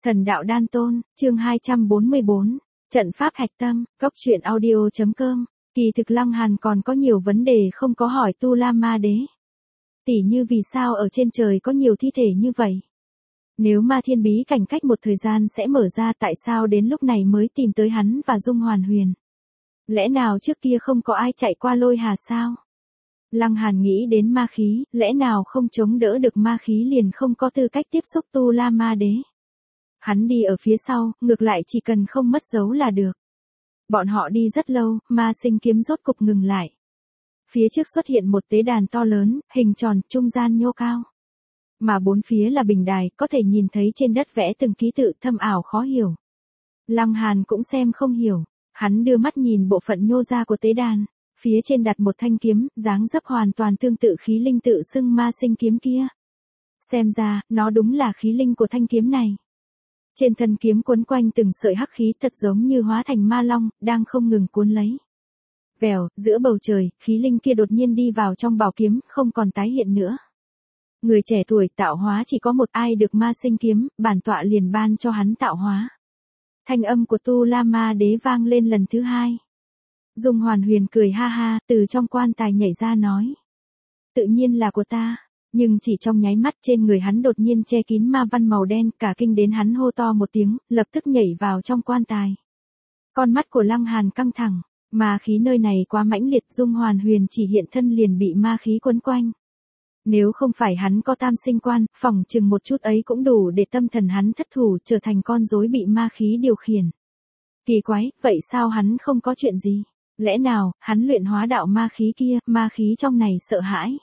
Thần đạo đan tôn, chương 244, trận pháp hạch tâm, góc truyện audio.com. Kỳ thực Lăng Hàn còn có nhiều vấn đề không có hỏi Tu La Ma Đế. Tỉ như vì sao ở trên trời có nhiều thi thể như vậy? Nếu ma thiên bí cảnh cách một thời gian sẽ mở ra, tại sao đến lúc này mới tìm tới hắn và Dung Hoàn Huyền? Lẽ nào trước kia không có ai chạy qua lôi hà sao? Lăng Hàn nghĩ đến ma khí, lẽ nào không chống đỡ được ma khí liền không có tư cách tiếp xúc Tu La Ma Đế? Hắn đi ở phía sau, ngược lại chỉ cần không mất dấu là được. Bọn họ đi rất lâu, ma sinh kiếm rốt cục ngừng lại. Phía trước xuất hiện một tế đàn to lớn, hình tròn, trung gian nhô cao. Mà bốn phía là bình đài, có thể nhìn thấy trên đất vẽ từng ký tự thâm ảo khó hiểu. Lăng Hàn cũng xem không hiểu, hắn đưa mắt nhìn bộ phận nhô ra của tế đàn. Phía trên đặt một thanh kiếm, dáng dấp hoàn toàn tương tự khí linh tự xưng ma sinh kiếm kia. Xem ra, nó đúng là khí linh của thanh kiếm này. Trên thân kiếm cuốn quanh từng sợi hắc khí thật giống như hóa thành ma long, đang không ngừng cuốn lấy. Vèo, giữa bầu trời, khí linh kia đột nhiên đi vào trong bảo kiếm, không còn tái hiện nữa. Người trẻ tuổi tạo hóa chỉ có một, ai được ma sinh kiếm, bản tọa liền ban cho hắn tạo hóa. Thanh âm của Tu La Ma Đế vang lên lần thứ hai. Dung Hoàn Huyền cười ha ha, từ trong quan tài nhảy ra nói. Tự nhiên là của ta. Nhưng chỉ trong nháy mắt trên người hắn đột nhiên che kín ma văn màu đen, cả kinh đến hắn hô to một tiếng, lập tức nhảy vào trong quan tài. Con mắt của Lăng Hàn căng thẳng, ma khí nơi này quá mãnh liệt, Dung Hoàn Huyền chỉ hiện thân liền bị ma khí quấn quanh. Nếu không phải hắn có tam sinh quan, phỏng chừng một chút ấy cũng đủ để tâm thần hắn thất thủ, trở thành con rối bị ma khí điều khiển. Kỳ quái, vậy sao hắn không có chuyện gì? Lẽ nào, hắn luyện hóa đạo ma khí kia, ma khí trong này sợ hãi?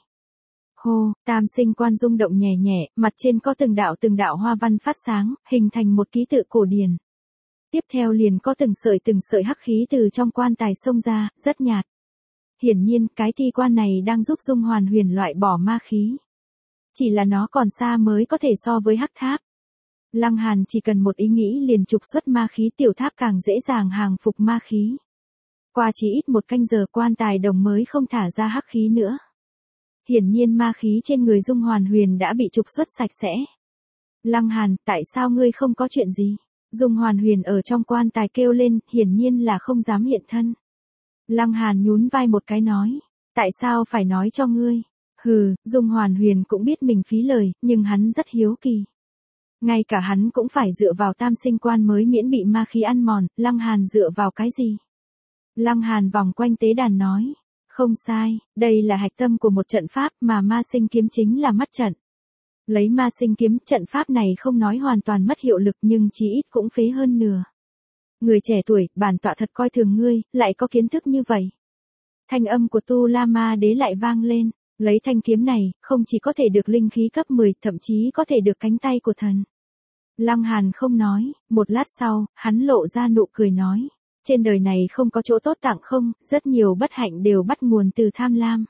Hô, tam sinh quan rung động nhẹ nhẹ, mặt trên có từng đạo hoa văn phát sáng, hình thành một ký tự cổ điển. Tiếp theo liền có từng sợi hắc khí từ trong quan tài xông ra, rất nhạt. Hiển nhiên, cái thi quan này đang giúp Dung Hoàn Huyền loại bỏ ma khí. Chỉ là nó còn xa mới có thể so với hắc tháp. Lăng Hàn chỉ cần một ý nghĩ liền trục xuất ma khí, tiểu tháp càng dễ dàng hàng phục ma khí. Qua chỉ ít một canh giờ quan tài đồng mới không thả ra hắc khí nữa. Hiển nhiên ma khí trên người Dung Hoàn Huyền đã bị trục xuất sạch sẽ. Lăng Hàn, tại sao ngươi không có chuyện gì? Dung Hoàn Huyền ở trong quan tài kêu lên, hiển nhiên là không dám hiện thân. Lăng Hàn nhún vai một cái nói, tại sao phải nói cho ngươi? Hừ, Dung Hoàn Huyền cũng biết mình phí lời, nhưng hắn rất hiếu kỳ. Ngay cả hắn cũng phải dựa vào tam sinh quan mới miễn bị ma khí ăn mòn, Lăng Hàn dựa vào cái gì? Lăng Hàn vòng quanh tế đàn nói. Không sai, đây là hạch tâm của một trận pháp mà ma sinh kiếm chính là mắt trận. Lấy ma sinh kiếm, trận pháp này không nói hoàn toàn mất hiệu lực nhưng chí ít cũng phế hơn nửa. Người trẻ tuổi, bản tọa thật coi thường ngươi, lại có kiến thức như vậy. Thanh âm của Tu La Ma Đế lại vang lên, lấy thanh kiếm này, không chỉ có thể được linh khí cấp 10, thậm chí có thể được cánh tay của thần. Lăng Hàn không nói, một lát sau, hắn lộ ra nụ cười nói. Trên đời này không có chỗ tốt tặng không, rất nhiều bất hạnh đều bắt nguồn từ tham lam.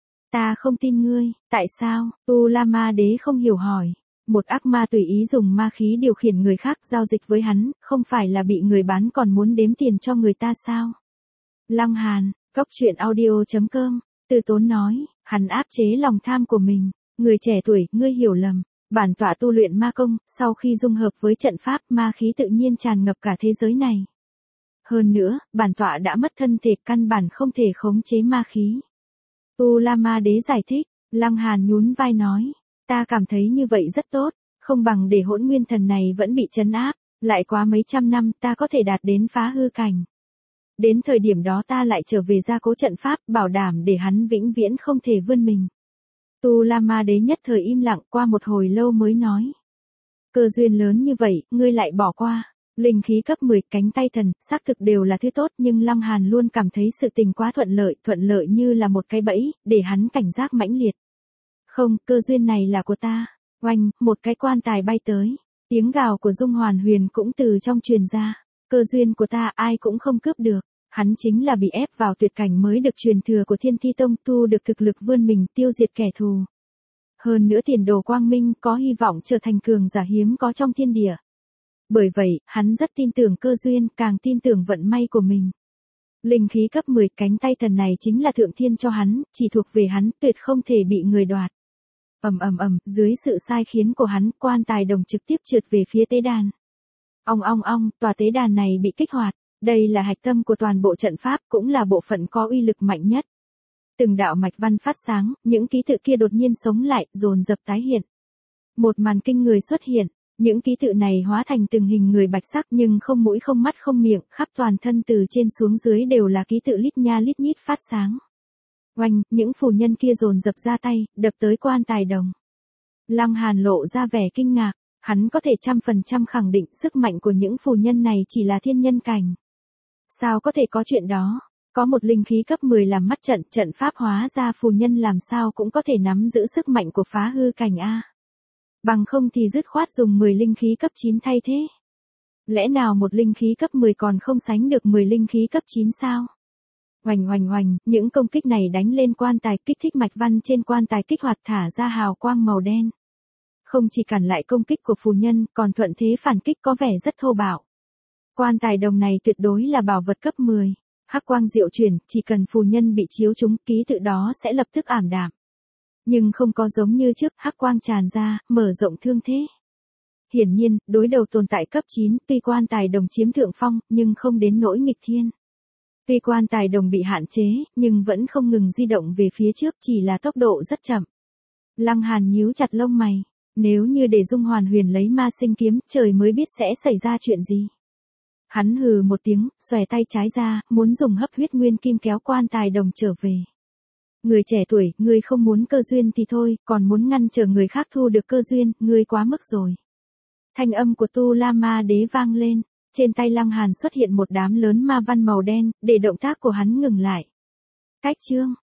Ta không tin ngươi, tại sao? Tu La Ma Đế không hiểu hỏi. Một ác ma tùy ý dùng ma khí điều khiển người khác giao dịch với hắn, không phải là bị người bán còn muốn đếm tiền cho người ta sao? Lăng Hàn, góc truyện audio.com, Từ Tốn nói, hắn áp chế lòng tham của mình. Người trẻ tuổi, ngươi hiểu lầm. Bản tọa tu luyện ma công, sau khi dung hợp với trận pháp, ma khí tự nhiên tràn ngập cả thế giới này. Hơn nữa, bản tọa đã mất thân thể, căn bản không thể khống chế ma khí. Tu La Ma Đế giải thích, Lăng Hàn nhún vai nói, ta cảm thấy như vậy rất tốt, không bằng để Hỗn Nguyên Thần này vẫn bị trấn áp, lại quá mấy trăm năm ta có thể đạt đến phá hư cảnh. Đến thời điểm đó ta lại trở về gia cố trận pháp, bảo đảm để hắn vĩnh viễn không thể vươn mình. Tu La Ma Đế nhất thời im lặng, qua một hồi lâu mới nói. Cơ duyên lớn như vậy, ngươi lại bỏ qua. Linh khí cấp 10, cánh tay thần, xác thực đều là thứ tốt nhưng Lăng Hàn luôn cảm thấy sự tình quá thuận lợi như là một cái bẫy, để hắn cảnh giác mãnh liệt. Không, cơ duyên này là của ta. Oanh, một cái quan tài bay tới. Tiếng gào của Dung Hoàn Huyền cũng từ trong truyền ra. Cơ duyên của ta ai cũng không cướp được. Hắn chính là bị ép vào tuyệt cảnh mới được truyền thừa của Thiên Thi Tông, tu được thực lực vươn mình, tiêu diệt kẻ thù. Hơn nữa tiền đồ quang minh, có hy vọng trở thành cường giả hiếm có trong thiên địa. Bởi vậy, hắn rất tin tưởng cơ duyên, càng tin tưởng vận may của mình. Linh khí cấp 10, cánh tay thần này chính là thượng thiên cho hắn, chỉ thuộc về hắn, tuyệt không thể bị người đoạt. Dưới sự sai khiến của hắn, quan tài đồng trực tiếp trượt về phía tế đàn. Ong, tòa tế đàn này bị kích hoạt. Đây là hạch tâm của toàn bộ trận pháp, cũng là bộ phận có uy lực mạnh nhất. Từng đạo mạch văn phát sáng, những ký tự kia đột nhiên sống lại, dồn dập tái hiện. Một màn kinh người xuất hiện, những ký tự này hóa thành từng hình người bạch sắc nhưng không mũi không mắt không miệng, khắp toàn thân từ trên xuống dưới đều là ký tự lít nha lít nhít phát sáng. Oanh, những phù nhân kia dồn dập ra tay, đập tới quan tài đồng. Lăng Hàn lộ ra vẻ kinh ngạc, hắn có thể 100% khẳng định sức mạnh của những phù nhân này chỉ là thiên nhân cảnh. Sao có thể có chuyện đó? Có một linh khí cấp 10 làm mắt trận, trận pháp hóa ra phù nhân làm sao cũng có thể nắm giữ sức mạnh của phá hư cảnh A. Bằng không thì dứt khoát dùng 10 linh khí cấp 9 thay thế. Lẽ nào một linh khí cấp 10 còn không sánh được 10 linh khí cấp 9 sao? Oanh, những công kích này đánh lên quan tài, kích thích mạch văn trên quan tài kích hoạt thả ra hào quang màu đen. Không chỉ cản lại công kích của phù nhân, còn thuận thế phản kích có vẻ rất thô bạo. Quan tài đồng này tuyệt đối là bảo vật cấp 10. Hắc quang diệu chuyển, chỉ cần phù nhân bị chiếu trúng, ký tự đó sẽ lập tức ảm đạm. Nhưng không có giống như trước, hắc quang tràn ra, mở rộng thương thế. Hiển nhiên, đối đầu tồn tại cấp 9, tuy quan tài đồng chiếm thượng phong, nhưng không đến nỗi nghịch thiên. Tuy quan tài đồng bị hạn chế, nhưng vẫn không ngừng di động về phía trước, chỉ là tốc độ rất chậm. Lăng Hàn nhíu chặt lông mày, nếu như để Dung Hoàn Huyền lấy ma sinh kiếm, trời mới biết sẽ xảy ra chuyện gì. Hắn hừ một tiếng, xòe tay trái ra, muốn dùng hấp huyết nguyên kim kéo quan tài đồng trở về. Người trẻ tuổi, ngươi không muốn cơ duyên thì thôi, còn muốn ngăn trở người khác thu được cơ duyên, ngươi quá mức rồi. Thanh âm của Tu La Ma Đế vang lên, trên tay Lăng Hàn xuất hiện một đám lớn ma văn màu đen, để động tác của hắn ngừng lại. Cách chương